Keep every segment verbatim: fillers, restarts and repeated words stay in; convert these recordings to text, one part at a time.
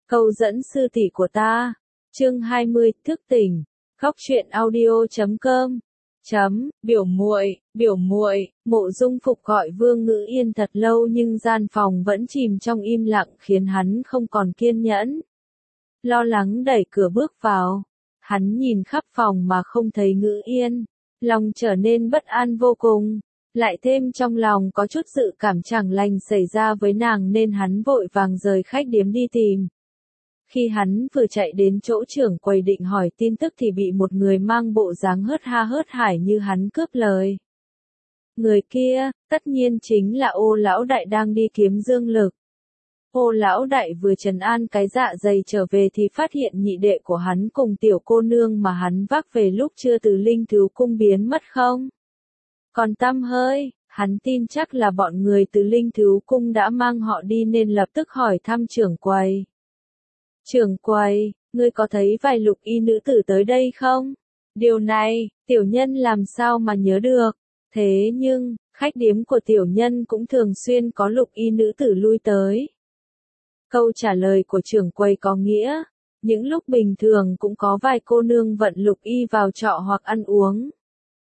Câu dẫn sư tỷ của ta. Chương hai mươi, thức tỉnh. Khóc chuyện audio chấm com. Chấm, biểu muội, biểu muội, Mộ Dung Phục gọi Vương Ngữ Yên thật lâu nhưng gian phòng vẫn chìm trong im lặng khiến hắn không còn kiên nhẫn. Lo lắng đẩy cửa bước vào. Hắn nhìn khắp phòng mà không thấy Ngữ Yên. Lòng trở nên bất an vô cùng. Lại thêm trong lòng có chút dự cảm chẳng lành xảy ra với nàng nên hắn vội vàng rời khách điếm đi tìm. Khi hắn vừa chạy đến chỗ trưởng quầy định hỏi tin tức thì bị một người mang bộ dáng hớt ha hớt hải như hắn cướp lời. Người kia, tất nhiên chính là Ô Lão Đại đang đi kiếm dương lực. Ô Lão Đại vừa trấn an cái dạ dày trở về thì phát hiện nhị đệ của hắn cùng tiểu cô nương mà hắn vác về lúc chưa từ Linh Thứu Cung biến mất không. Còn tăm hơi, hắn tin chắc là bọn người từ Linh Thứu Cung đã mang họ đi nên lập tức hỏi thăm trưởng quầy. Trưởng quầy, ngươi có thấy vài lục y nữ tử tới đây không? Điều này, tiểu nhân làm sao mà nhớ được. Thế nhưng, khách điếm của tiểu nhân cũng thường xuyên có lục y nữ tử lui tới. Câu trả lời của trưởng quầy có nghĩa, những lúc bình thường cũng có vài cô nương vận lục y vào trọ hoặc ăn uống.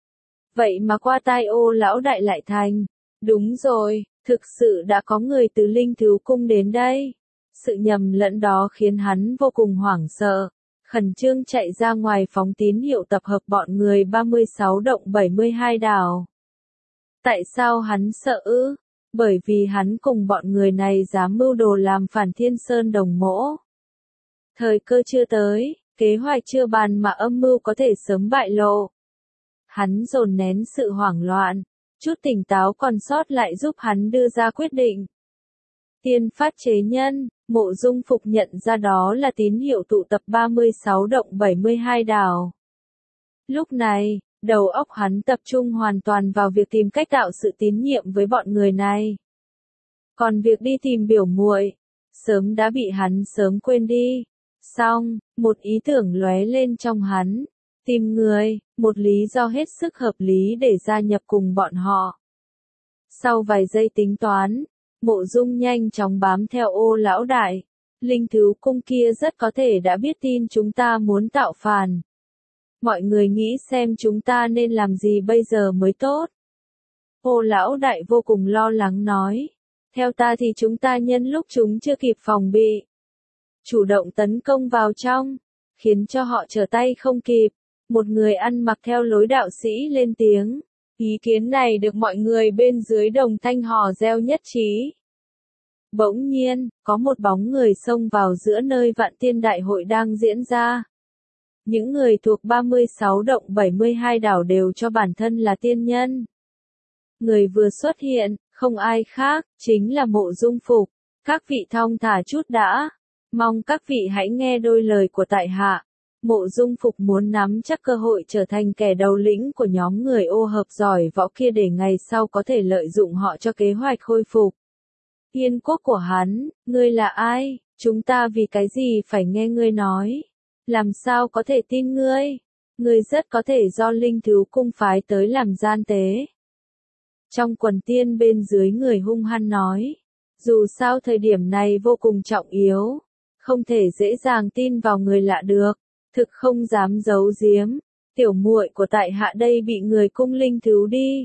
Vậy mà qua tai Ô Lão Đại lại thành. Đúng rồi, thực sự đã có người từ Linh Thứu Cung đến đây. Sự nhầm lẫn đó khiến hắn vô cùng hoảng sợ, khẩn trương chạy ra ngoài phóng tín hiệu tập hợp bọn người ba mươi sáu động bảy mươi hai đảo. Tại sao hắn sợ ư? Bởi vì hắn cùng bọn người này dám mưu đồ làm phản Thiên Sơn Đồng Mỗ. Thời cơ chưa tới, kế hoạch chưa bàn mà âm mưu có thể sớm bại lộ. Hắn dồn nén sự hoảng loạn, chút tỉnh táo còn sót lại giúp hắn đưa ra quyết định. Tiên phát chế nhân, Mộ Dung Phục nhận ra đó là tín hiệu tụ tập ba mươi sáu động bảy mươi hai đảo. Lúc này, đầu óc hắn tập trung hoàn toàn vào việc tìm cách tạo sự tín nhiệm với bọn người này. Còn việc đi tìm biểu muội, sớm đã bị hắn sớm quên đi. Xong, một ý tưởng lóe lên trong hắn. Tìm người, một lý do hết sức hợp lý để gia nhập cùng bọn họ. Sau vài giây tính toán, Mộ Dung nhanh chóng bám theo Ô Lão Đại. Linh Thứu Cung kia rất có thể đã biết tin chúng ta muốn tạo phản. Mọi người nghĩ xem chúng ta nên làm gì bây giờ mới tốt. Ô Lão Đại vô cùng lo lắng nói. Theo ta thì chúng ta nhân lúc chúng chưa kịp phòng bị. Chủ động tấn công vào trong, khiến cho họ trở tay không kịp. Một người ăn mặc theo lối đạo sĩ lên tiếng. Ý kiến này được mọi người bên dưới đồng thanh hò reo nhất trí. Bỗng nhiên, có một bóng người xông vào giữa nơi Vạn Tiên Đại Hội đang diễn ra. Những người thuộc ba mươi sáu động bảy mươi hai đảo đều cho bản thân là tiên nhân. Người vừa xuất hiện, không ai khác, chính là Mộ Dung Phục. Các vị thong thả chút đã. Mong các vị hãy nghe đôi lời của tại hạ. Mộ Dung Phục muốn nắm chắc cơ hội trở thành kẻ đầu lĩnh của nhóm người ô hợp giỏi võ kia để ngày sau có thể lợi dụng họ cho kế hoạch khôi phục Yên quốc của hắn. Ngươi là ai? Chúng ta vì cái gì phải nghe ngươi nói? Làm sao có thể tin ngươi? Ngươi rất có thể do Linh Thứu Cung phái tới làm gian tế. Trong quần tiên bên dưới người hung hăng nói. Dù sao thời điểm này vô cùng trọng yếu. Không thể dễ dàng tin vào người lạ được. Thực không dám giấu giếm. Tiểu muội của tại hạ đây bị người cung Linh Thứu đi.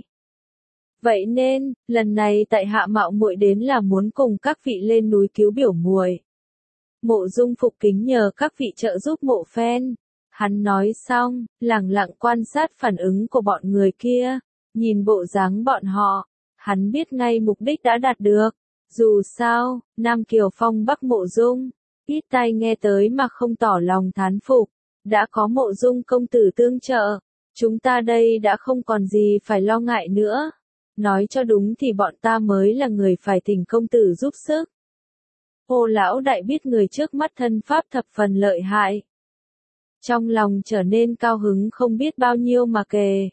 Vậy nên, lần này tại hạ mạo muội đến là muốn cùng các vị lên núi cứu biểu muội. Mộ Dung Phục kính nhờ các vị trợ giúp Mộ phen. Hắn nói xong, lẳng lặng quan sát phản ứng của bọn người kia. Nhìn bộ dáng bọn họ, hắn biết ngay mục đích đã đạt được. Dù sao, Nam Kiều Phong Bắc Mộ Dung, ít tai nghe tới mà không tỏ lòng thán phục. Đã có Mộ Dung công tử tương trợ, chúng ta đây đã không còn gì phải lo ngại nữa. Nói cho đúng thì bọn ta mới là người phải thỉnh công tử giúp sức. Ô Lão Đại biết người trước mắt thân pháp thập phần lợi hại. Trong lòng trở nên cao hứng không biết bao nhiêu mà kể.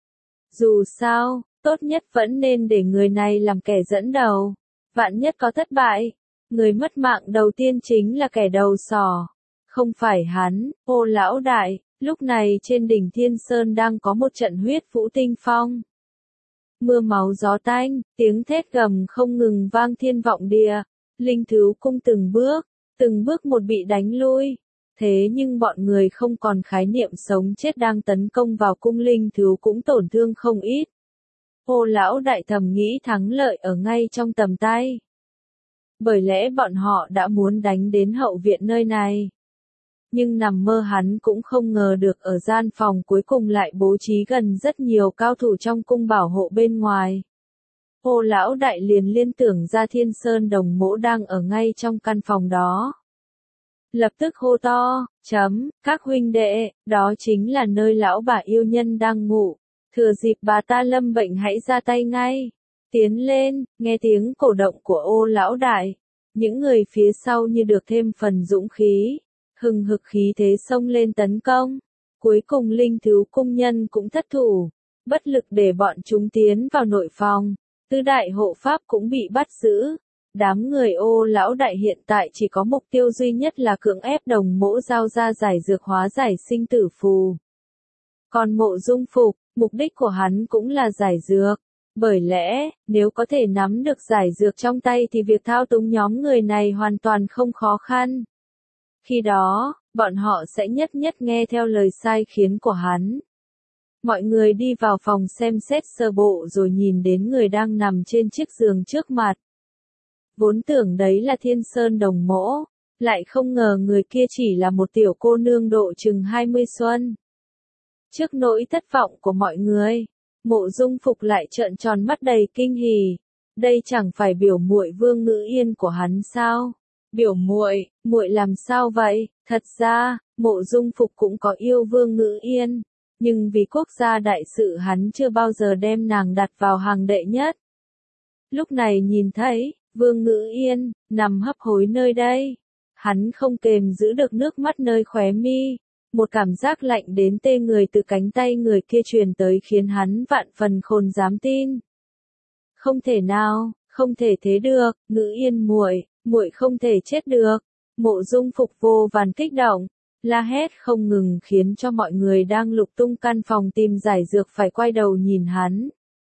Dù sao, tốt nhất vẫn nên để người này làm kẻ dẫn đầu. Vạn nhất có thất bại, người mất mạng đầu tiên chính là kẻ đầu sỏ. Không phải hắn, Ô Lão Đại. Lúc này trên đỉnh Thiên Sơn đang có một trận huyết vũ tinh phong. Mưa máu gió tanh, tiếng thét gầm không ngừng vang thiên vọng địa. Linh Thứu Cung từng bước, từng bước một bị đánh lui. Thế nhưng bọn người không còn khái niệm sống chết đang tấn công vào cung linh thú cũng tổn thương không ít. Ô lão đại thầm nghĩ thắng lợi ở ngay trong tầm tay. Bởi lẽ bọn họ đã muốn đánh đến hậu viện nơi này. Nhưng nằm mơ hắn cũng không ngờ được ở gian phòng cuối cùng lại bố trí gần rất nhiều cao thủ trong cung bảo hộ bên ngoài. Ô lão đại liền liên tưởng ra Thiên Sơn Đồng Mỗ đang ở ngay trong căn phòng đó. Lập tức hô to, chấm, các huynh đệ, đó chính là nơi lão bà yêu nhân đang ngủ. Thừa dịp bà ta lâm bệnh hãy ra tay ngay. Tiến lên, nghe tiếng cổ động của ô lão đại. Những người phía sau như được thêm phần dũng khí. Hừng hực khí thế xông lên tấn công. Cuối cùng linh thú cung nhân cũng thất thủ. Bất lực để bọn chúng tiến vào nội phòng. Tứ đại hộ pháp cũng bị bắt giữ. Đám người ô lão đại hiện tại chỉ có mục tiêu duy nhất là cưỡng ép Đồng Mỗ giao ra giải dược hóa giải sinh tử phù. Còn Mộ Dung Phục, mục đích của hắn cũng là giải dược. Bởi lẽ, nếu có thể nắm được giải dược trong tay thì việc thao túng nhóm người này hoàn toàn không khó khăn. Khi đó, bọn họ sẽ nhất nhất nghe theo lời sai khiến của hắn. Mọi người đi vào phòng xem xét sơ bộ rồi nhìn đến người đang nằm trên chiếc giường trước mặt. Vốn tưởng đấy là Thiên Sơn Đồng Mỗ, lại không ngờ người kia chỉ là một tiểu cô nương độ chừng hai mươi xuân. Trước nỗi thất vọng của mọi người, Mộ Dung Phục lại trợn tròn mắt đầy kinh hỉ. Đây chẳng phải biểu muội Vương Ngữ Yên của hắn sao? Biểu muội, muội làm sao vậy? Thật ra, Mộ Dung Phục cũng có yêu Vương Ngữ Yên, nhưng vì quốc gia đại sự hắn chưa bao giờ đem nàng đặt vào hàng đệ nhất. Lúc này nhìn thấy Vương Ngữ Yên nằm hấp hối nơi đây, hắn không kềm giữ được nước mắt nơi khóe mi. Một cảm giác lạnh đến tê người từ cánh tay người kia truyền tới khiến hắn vạn phần khôn dám tin. Không thể nào, không thể thế được, Ngữ Yên muội, muội không thể chết được. Mộ Dung Phục vô vàn kích động, la hét không ngừng khiến cho mọi người đang lục tung căn phòng tìm giải dược phải quay đầu nhìn hắn.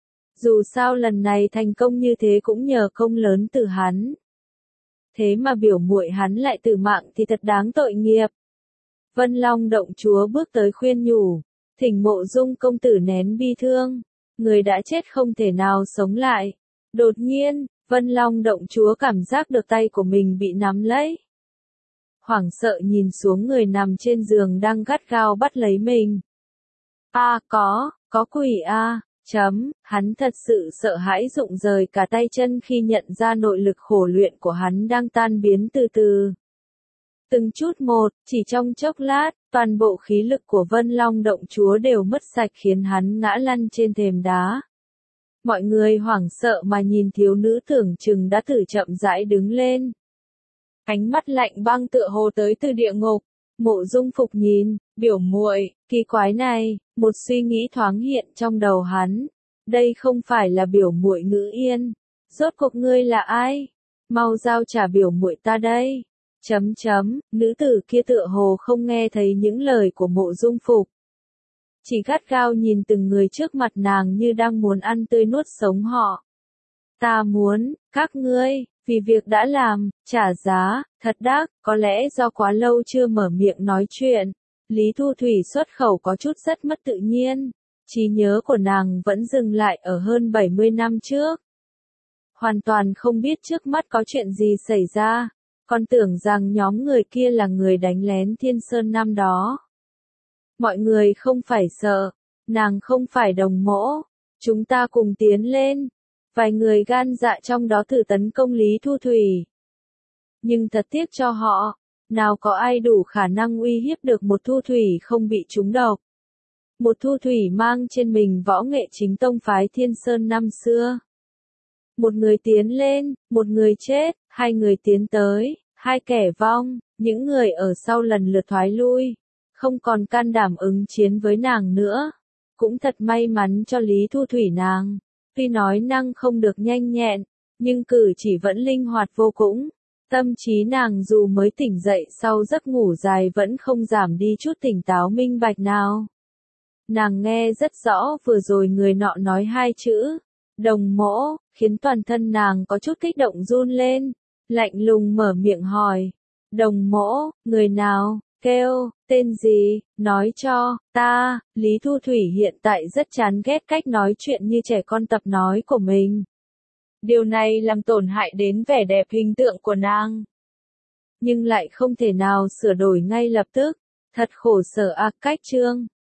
Dù sao lần này thành công như thế cũng nhờ công lớn từ hắn. Thế mà biểu muội hắn lại tử mạng thì thật đáng tội nghiệp. Vân Long động chúa bước tới khuyên nhủ, thỉnh Mộ Dung công tử nén bi thương, người đã chết không thể nào sống lại. Đột nhiên, Vân Long động chúa cảm giác được tay của mình bị nắm lấy. Hoảng sợ nhìn xuống người nằm trên giường đang gắt gao bắt lấy mình. A à, có, có quỷ a, à, chấm, hắn thật sự sợ hãi rụng rời cả tay chân khi nhận ra nội lực khổ luyện của hắn đang tan biến từ từ. Từng chút một, chỉ trong chốc lát, toàn bộ khí lực của Vân Long động chúa đều mất sạch khiến hắn ngã lăn trên thềm đá. Mọi người hoảng sợ mà nhìn thiếu nữ tưởng chừng đã tử chậm rãi đứng lên. Ánh mắt lạnh băng tựa hồ tới từ địa ngục. Mộ Dung Phục nhìn, biểu muội, kỳ quái này, một suy nghĩ thoáng hiện trong đầu hắn. Đây không phải là biểu muội Ngữ Yên. Rốt cuộc ngươi là ai? Mau giao trả biểu muội ta đây. Chấm chấm, nữ tử kia tựa hồ không nghe thấy những lời của Mộ Dung Phục. Chỉ gắt gao nhìn từng người trước mặt nàng như đang muốn ăn tươi nuốt sống họ. Ta muốn, các ngươi, vì việc đã làm, trả giá, thật đắc, có lẽ do quá lâu chưa mở miệng nói chuyện. Lý Thu Thủy xuất khẩu có chút rất mất tự nhiên. Trí nhớ của nàng vẫn dừng lại ở hơn bảy mươi năm trước. Hoàn toàn không biết trước mắt có chuyện gì xảy ra. Còn tưởng rằng nhóm người kia là người đánh lén Thiên Sơn năm đó. Mọi người không phải sợ, nàng không phải Đồng Mỗ, chúng ta cùng tiến lên. Vài người gan dạ trong đó thử tấn công Lý Thu Thủy. Nhưng thật tiếc cho họ, nào có ai đủ khả năng uy hiếp được một Thu Thủy không bị trúng độc. Một Thu Thủy mang trên mình võ nghệ chính tông phái Thiên Sơn năm xưa. Một người tiến lên, một người chết, hai người tiến tới, hai kẻ vong, những người ở sau lần lượt thoái lui, không còn can đảm ứng chiến với nàng nữa. Cũng thật may mắn cho Lý Thu Thủy nàng, tuy nói năng không được nhanh nhẹn, nhưng cử chỉ vẫn linh hoạt vô cùng. Tâm trí nàng dù mới tỉnh dậy sau giấc ngủ dài vẫn không giảm đi chút tỉnh táo minh bạch nào. Nàng nghe rất rõ vừa rồi người nọ nói hai chữ, Đồng Mỗ, khiến toàn thân nàng có chút kích động run lên, lạnh lùng mở miệng hỏi, Đồng mỗ, người nào, kêu, tên gì, nói cho, ta, Lý Thu Thủy hiện tại rất chán ghét cách nói chuyện như trẻ con tập nói của mình. Điều này làm tổn hại đến vẻ đẹp hình tượng của nàng. Nhưng lại không thể nào sửa đổi ngay lập tức. Thật khổ sở a cách chương.